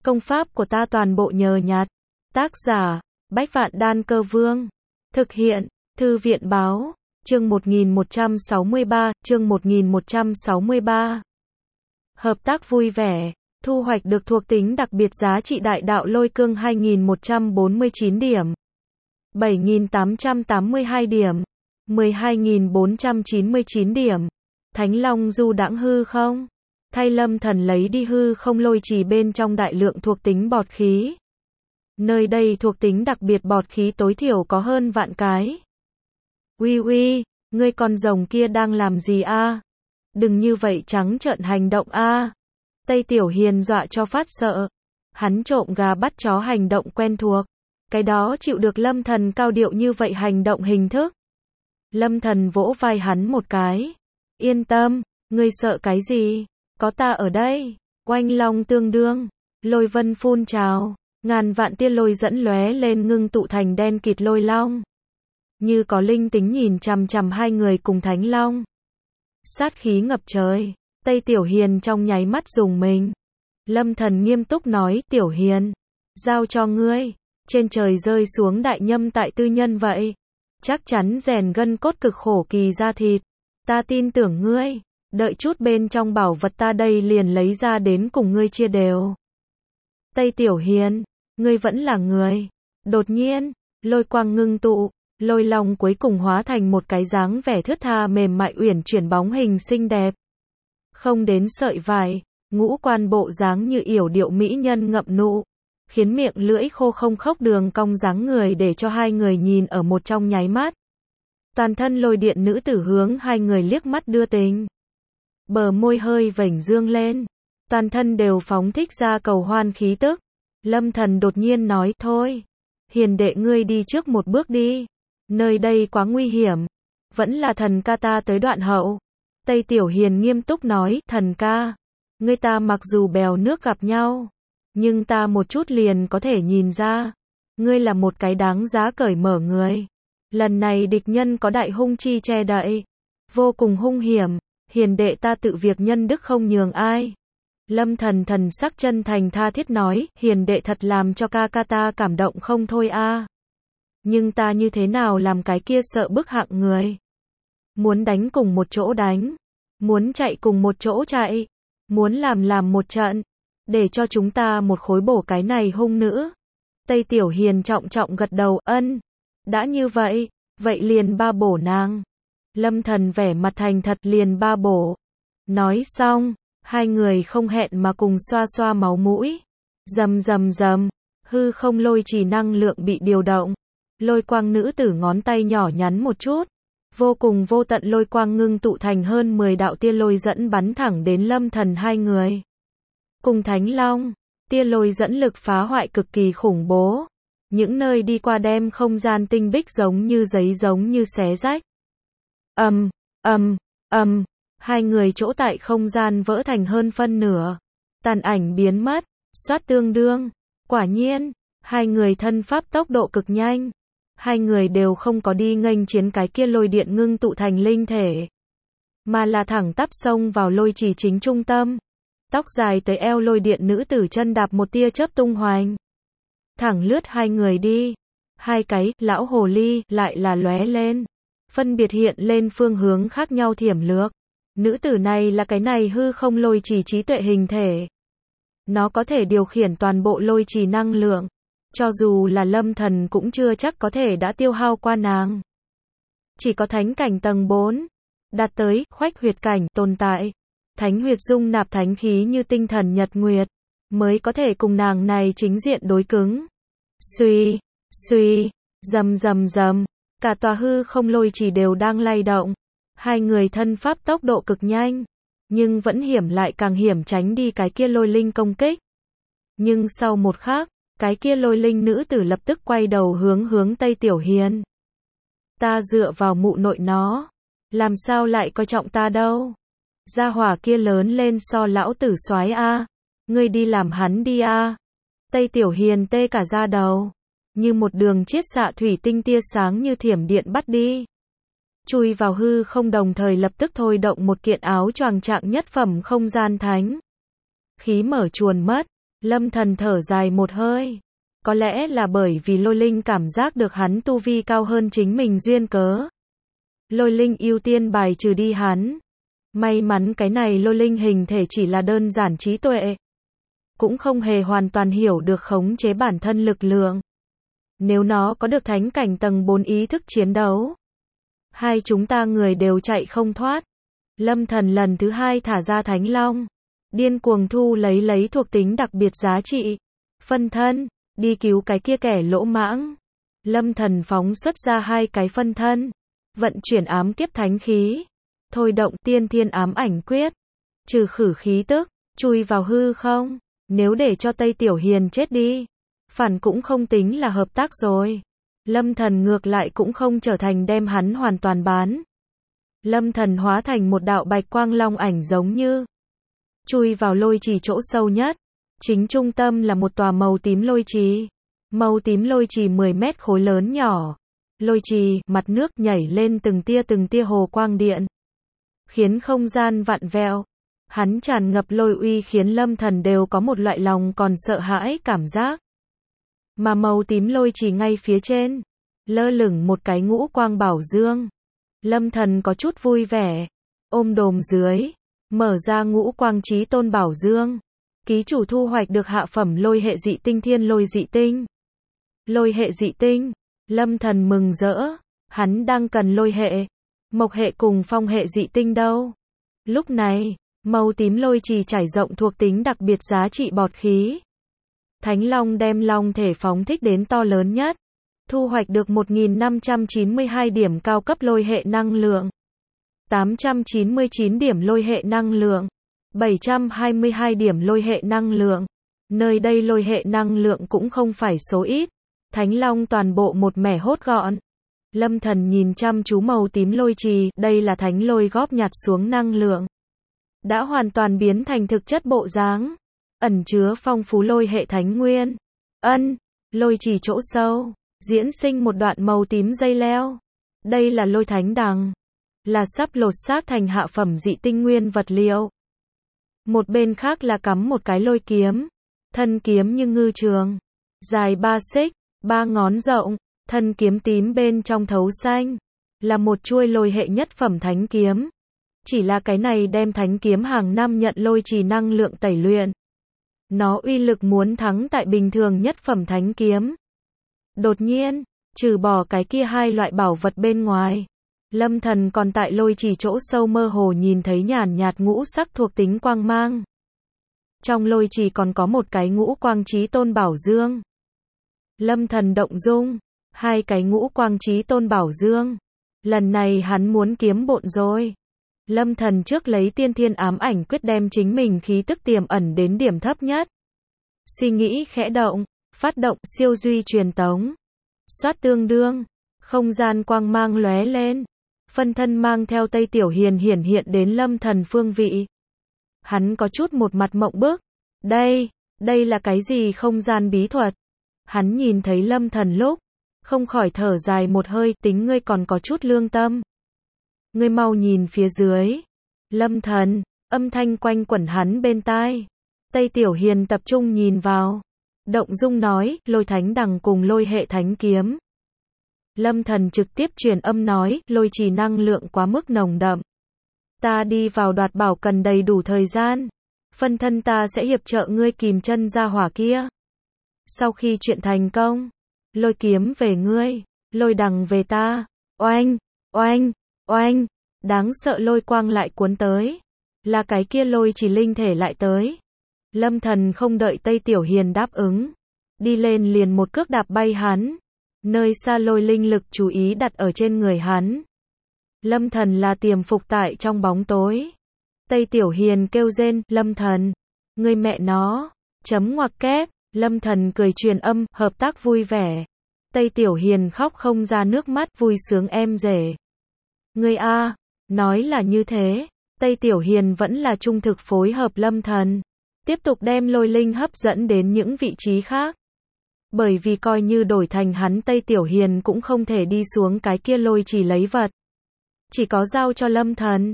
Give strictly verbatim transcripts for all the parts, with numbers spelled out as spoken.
Công pháp của ta toàn bộ nhờ nhặt. Tác giả, Bách Vạn Đan Cơ Vương. Thực hiện, Thư viện báo, chương một nghìn một trăm sáu mươi ba, chương một nghìn một trăm sáu mươi ba. Hợp tác vui vẻ, thu hoạch được thuộc tính đặc biệt giá trị đại đạo lôi cương hai nghìn một trăm bốn mươi chín điểm, bảy nghìn tám trăm tám mươi hai điểm, mười hai nghìn bốn trăm chín mươi chín điểm. Thánh Long du đãng hư không? Thay Lâm Thần lấy đi hư không lôi trì bên trong đại lượng thuộc tính bọt khí. Nơi đây thuộc tính đặc biệt bọt khí tối thiểu có hơn vạn cái. Uy uy, ngươi con rồng kia đang làm gì a? Đừng như vậy trắng trợn hành động a. Tây Tiểu Hiền dọa cho phát sợ. Hắn trộm gà bắt chó hành động quen thuộc. Cái đó chịu được Lâm Thần cao điệu như vậy hành động hình thức. Lâm Thần vỗ vai hắn một cái. Yên tâm, ngươi sợ cái gì? Có ta ở đây. Oanh long tương đương, lôi vân phun trào, ngàn vạn tia lôi dẫn lóe lên ngưng tụ thành đen kịt lôi long. Như có linh tính nhìn chằm chằm hai người cùng Thánh Long. Sát khí ngập trời, Tây Tiểu Hiền trong nháy mắt dùng mình. Lâm Thần nghiêm túc nói, Tiểu Hiền, giao cho ngươi, trên trời rơi xuống đại nhâm tại tư nhân vậy. Chắc chắn rèn gân cốt cực khổ kỳ ra thịt. Ta tin tưởng ngươi, đợi chút bên trong bảo vật ta đây liền lấy ra đến cùng ngươi chia đều. Tây Tiểu Hiền, ngươi vẫn là người. Đột nhiên, lôi quang ngưng tụ, lôi long cuối cùng hóa thành một cái dáng vẻ thướt tha mềm mại uyển chuyển bóng hình xinh đẹp. Không đến sợi vải, ngũ quan bộ dáng như yểu điệu mỹ nhân ngậm nụ, khiến miệng lưỡi khô không khốc đường cong dáng người để cho hai người nhìn ở một trong nháy mắt. Toàn thân lôi điện nữ tử hướng hai người liếc mắt đưa tình. Bờ môi hơi vểnh dương lên, toàn thân đều phóng thích ra cầu hoan khí tức. Lâm Thần đột nhiên nói, thôi, Hiền đệ ngươi đi trước một bước đi, nơi đây quá nguy hiểm, vẫn là thần ca ta tới đoạn hậu. Tây Tiểu Hiền nghiêm túc nói, thần ca, ngươi ta mặc dù bèo nước gặp nhau, nhưng ta một chút liền có thể nhìn ra, ngươi là một cái đáng giá cởi mở người. Lần này địch nhân có đại hung chi che đậy, vô cùng hung hiểm, hiền đệ ta tự việc nhân đức không nhường ai. Lâm Thần thần sắc chân thành tha thiết nói, hiền đệ thật làm cho ca ca ta cảm động không thôi a. Nhưng ta như thế nào làm cái kia sợ bức hạng người. Muốn đánh cùng một chỗ đánh, muốn chạy cùng một chỗ chạy, muốn làm làm một trận, để cho chúng ta một khối bổ cái này hung nữ. Tây Tiểu Hiền trọng trọng gật đầu, ân, đã như vậy, vậy liền ba bổ nàng. Lâm Thần vẻ mặt thành thật, liền ba bổ. Nói xong, hai người không hẹn mà cùng xoa xoa máu mũi. Rầm rầm rầm, hư không lôi trì năng lượng bị điều động. Lôi quang nữ tử ngón tay nhỏ nhắn một chút, vô cùng vô tận lôi quang ngưng tụ thành hơn mười đạo tia lôi dẫn bắn thẳng đến Lâm Thần hai người. Cùng Thánh Long, tia lôi dẫn lực phá hoại cực kỳ khủng bố. Những nơi đi qua đem không gian tinh bích giống như giấy giống như xé rách. Ầm, ầm, ầm, hai người chỗ tại không gian vỡ thành hơn phân nửa. Tàn ảnh biến mất, xoát tương đương. Quả nhiên, hai người thân pháp tốc độ cực nhanh. Hai người đều không có đi nghênh chiến cái kia lôi điện ngưng tụ thành linh thể, mà là thẳng tắp xông vào lôi trì chính trung tâm. Tóc dài tới eo lôi điện nữ tử chân đạp một tia chớp tung hoành, thẳng lướt hai người đi. Hai cái lão hồ ly lại là lóe lên, phân biệt hiện lên phương hướng khác nhau thiểm lược. Nữ tử này là cái này hư không lôi trì trí tuệ hình thể. Nó có thể điều khiển toàn bộ lôi trì năng lượng. Cho dù là Lâm Thần cũng chưa chắc có thể đã tiêu hao qua nàng. Chỉ có thánh cảnh tầng bốn, đạt tới khoách huyệt cảnh tồn tại. Thánh huyệt dung nạp thánh khí như tinh thần nhật nguyệt, mới có thể cùng nàng này chính diện đối cứng. Suy, suy, rầm rầm rầm, cả tòa hư không lôi trì đều đang lay động. Hai người thân pháp tốc độ cực nhanh, nhưng vẫn hiểm lại càng hiểm tránh đi cái kia lôi linh công kích. Nhưng sau một khắc, cái kia lôi linh nữ tử lập tức quay đầu hướng hướng Tây Tiểu Hiền. Ta dựa vào mụ nội nó, làm sao lại coi trọng ta đâu. Gia hỏa kia lớn lên so lão tử soái a, ngươi đi làm hắn đi a. Tây Tiểu Hiền tê cả da đầu, như một đường chiết xạ thủy tinh tia sáng như thiểm điện bắt đi. Chui vào hư không đồng thời lập tức thôi động một kiện áo choàng trạng nhất phẩm không gian thánh. Khí mở chuồn mất. Lâm Thần thở dài một hơi. Có lẽ là bởi vì Lôi Linh cảm giác được hắn tu vi cao hơn chính mình duyên cớ. Lôi Linh ưu tiên bài trừ đi hắn. May mắn cái này Lôi Linh hình thể chỉ là đơn giản trí tuệ. Cũng không hề hoàn toàn hiểu được khống chế bản thân lực lượng. Nếu nó có được thánh cảnh tầng bốn ý thức chiến đấu, hai chúng ta người đều chạy không thoát. Lâm Thần lần thứ hai thả ra Thánh Long. Điên cuồng thu lấy lấy thuộc tính đặc biệt giá trị. Phân thân, đi cứu cái kia kẻ lỗ mãng. Lâm Thần phóng xuất ra hai cái phân thân. Vận chuyển ám kiếp thánh khí. Thôi động tiên thiên ám ảnh quyết. Trừ khử khí tức, chui vào hư không. Nếu để cho Tây Tiểu Hiền chết đi, phản cũng không tính là hợp tác rồi. Lâm Thần ngược lại cũng không trở thành đem hắn hoàn toàn bán. Lâm Thần hóa thành một đạo bạch quang long ảnh giống như chui vào lôi trì chỗ sâu nhất. Chính trung tâm là một tòa màu tím lôi trì. Màu tím lôi trì mười mét khối lớn nhỏ. Lôi trì, mặt nước nhảy lên từng tia từng tia hồ quang điện, khiến không gian vặn vẹo. Hắn tràn ngập lôi uy khiến Lâm Thần đều có một loại lòng còn sợ hãi cảm giác. Mà màu tím lôi trì ngay phía trên, lơ lửng một cái ngũ quang bảo dương. Lâm Thần có chút vui vẻ, ôm đồm dưới, mở ra ngũ quang chí tôn bảo dương. Ký chủ thu hoạch được hạ phẩm lôi hệ dị tinh thiên lôi dị tinh. Lôi hệ dị tinh, Lâm Thần mừng rỡ, hắn đang cần lôi hệ, mộc hệ cùng phong hệ dị tinh đâu. Lúc này, màu tím lôi trì trải rộng thuộc tính đặc biệt giá trị bọt khí. Thánh Long đem long thể phóng thích đến to lớn nhất. Thu hoạch được một nghìn năm trăm chín mươi hai điểm cao cấp lôi hệ năng lượng. tám trăm chín mươi chín điểm lôi hệ năng lượng. bảy trăm hai mươi hai điểm lôi hệ năng lượng. Nơi đây lôi hệ năng lượng cũng không phải số ít. Thánh Long toàn bộ một mẻ hốt gọn. Lâm Thần nhìn chăm chú màu tím lôi trì, đây là thánh lôi góp nhặt xuống năng lượng. Đã hoàn toàn biến thành thực chất bộ dáng. Ẩn chứa phong phú lôi hệ thánh nguyên. Ân, lôi trì chỗ sâu, diễn sinh một đoạn màu tím dây leo. Đây là lôi thánh đằng. Là sắp lột xác thành hạ phẩm dị tinh nguyên vật liệu. Một bên khác là cắm một cái lôi kiếm. Thân kiếm như ngư trường. Dài ba xích, ba ngón rộng. Thân kiếm tím bên trong thấu xanh. Là một chuôi lôi hệ nhất phẩm thánh kiếm. Chỉ là cái này đem thánh kiếm hàng năm nhận lôi trì năng lượng tẩy luyện. Nó uy lực muốn thắng tại bình thường nhất phẩm thánh kiếm. Đột nhiên, trừ bỏ cái kia hai loại bảo vật bên ngoài, Lâm Thần còn tại lôi trì chỗ sâu mơ hồ nhìn thấy nhàn nhạt ngũ sắc thuộc tính quang mang. Trong lôi trì còn có một cái ngũ quang chí tôn bảo dương. Lâm Thần động dung, hai cái ngũ quang chí tôn bảo dương. Lần này hắn muốn kiếm bộn rồi. Lâm Thần trước lấy tiên thiên ám ảnh quyết đem chính mình khí tức tiềm ẩn đến điểm thấp nhất. Suy nghĩ khẽ động, phát động siêu duy truyền tống. Xoát tương đương, không gian quang mang lóe lên. Phân thân mang theo Tây Tiểu Hiền hiển hiện đến Lâm Thần phương vị. Hắn có chút một mặt mộng bức. Đây, đây là cái gì không gian bí thuật? Hắn nhìn thấy Lâm Thần lúc, không khỏi thở dài một hơi, tính ngươi còn có chút lương tâm. Ngươi mau nhìn phía dưới. Lâm Thần, âm thanh quanh quẩn hắn bên tai. Tây Tiểu Hiền tập trung nhìn vào. Động dung nói, lôi thánh đằng cùng lôi hệ thánh kiếm. Lâm Thần trực tiếp truyền âm nói, lôi trì năng lượng quá mức nồng đậm. Ta đi vào đoạt bảo cần đầy đủ thời gian. Phân thân ta sẽ hiệp trợ ngươi kìm chân ra hỏa kia. Sau khi chuyện thành công, lôi kiếm về ngươi, lôi đằng về ta. Oanh, oanh, oanh, đáng sợ lôi quang lại cuốn tới. Là cái kia lôi trì linh thể lại tới. Lâm Thần không đợi Tây Tiểu Hiền đáp ứng. Đi lên liền một cước đạp bay hắn. Nơi xa lôi linh lực chú ý đặt ở trên người hắn. Lâm Thần là tiềm phục tại trong bóng tối. Tây Tiểu Hiền kêu rên, Lâm Thần, ngươi mẹ nó, chấm ngoặc kép. Lâm Thần cười truyền âm, hợp tác vui vẻ. Tây Tiểu Hiền khóc không ra nước mắt, vui sướng em rể. Ngươi a, nói là như thế. Tây Tiểu Hiền vẫn là trung thực phối hợp Lâm Thần. Tiếp tục đem lôi linh hấp dẫn đến những vị trí khác. Bởi vì coi như đổi thành hắn Tây Tiểu Hiền cũng không thể đi xuống cái kia lôi chỉ lấy vật. Chỉ có giao cho Lâm Thần.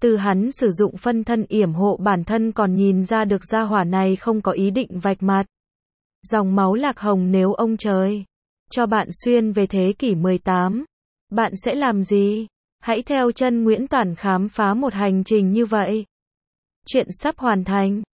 Từ hắn sử dụng phân thân yểm hộ bản thân còn nhìn ra được gia hỏa này không có ý định vạch mặt. Dòng máu Lạc Hồng nếu ông trời cho bạn xuyên về thế kỷ mười tám, bạn sẽ làm gì? Hãy theo chân Nguyễn Toản khám phá một hành trình như vậy. Chuyện sắp hoàn thành.